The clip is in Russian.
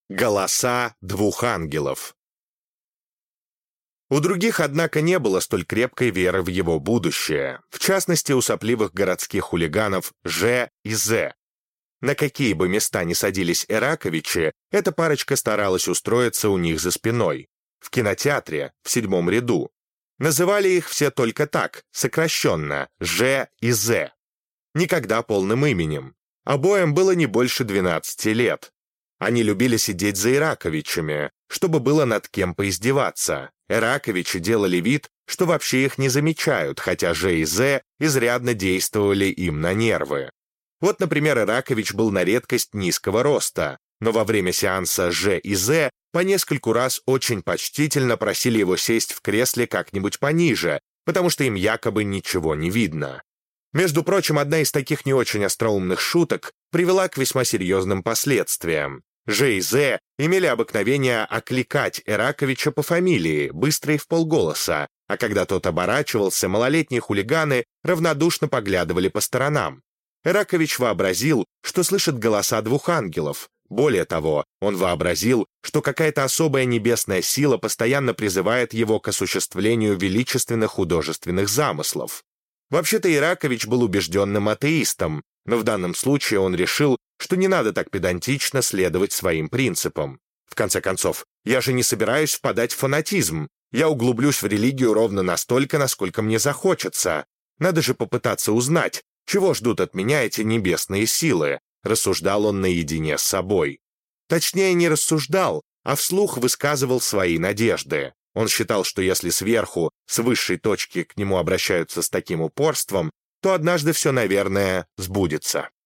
Голоса двух ангелов. У других, однако, не было столь крепкой веры в его будущее, в частности, у сопливых городских хулиганов Ж и З. На какие бы места ни садились Эраковичи, эта парочка старалась устроиться у них за спиной. В кинотеатре, в 7-м ряду. Называли их все только так, сокращенно, Ж и З. Никогда полным именем. Обоим было не больше 12 лет. Они любили сидеть за Эраковичами, чтобы было над кем поиздеваться. Эраковичи делали вид, что вообще их не замечают, хотя Ж и З изрядно действовали им на нервы. Вот, например, Эракович был на редкость низкого роста, но во время сеанса Ж и З по нескольку раз очень почтительно просили его сесть в кресле как-нибудь пониже, потому что им якобы ничего не видно. Между прочим, одна из таких не очень остроумных шуток привела к весьма серьезным последствиям. Ж и З имели обыкновение окликать Эраковича по фамилии, быстро и вполголоса, а когда тот оборачивался, малолетние хулиганы равнодушно поглядывали по сторонам. Эракович вообразил, что слышит голоса двух ангелов. Более того, он вообразил, что какая-то особая небесная сила постоянно призывает его к осуществлению величественных художественных замыслов. Вообще-то Эракович был убежденным атеистом, но в данном случае он решил, что не надо так педантично следовать своим принципам. В конце концов, я же не собираюсь впадать в фанатизм. Я углублюсь в религию ровно настолько, насколько мне захочется. Надо же попытаться узнать, чего ждут от меня эти небесные силы, рассуждал он наедине с собой. Точнее, не рассуждал, а вслух высказывал свои надежды. Он считал, что если сверху, с высшей точки к нему обращаются с таким упорством, то однажды все, наверное, сбудется.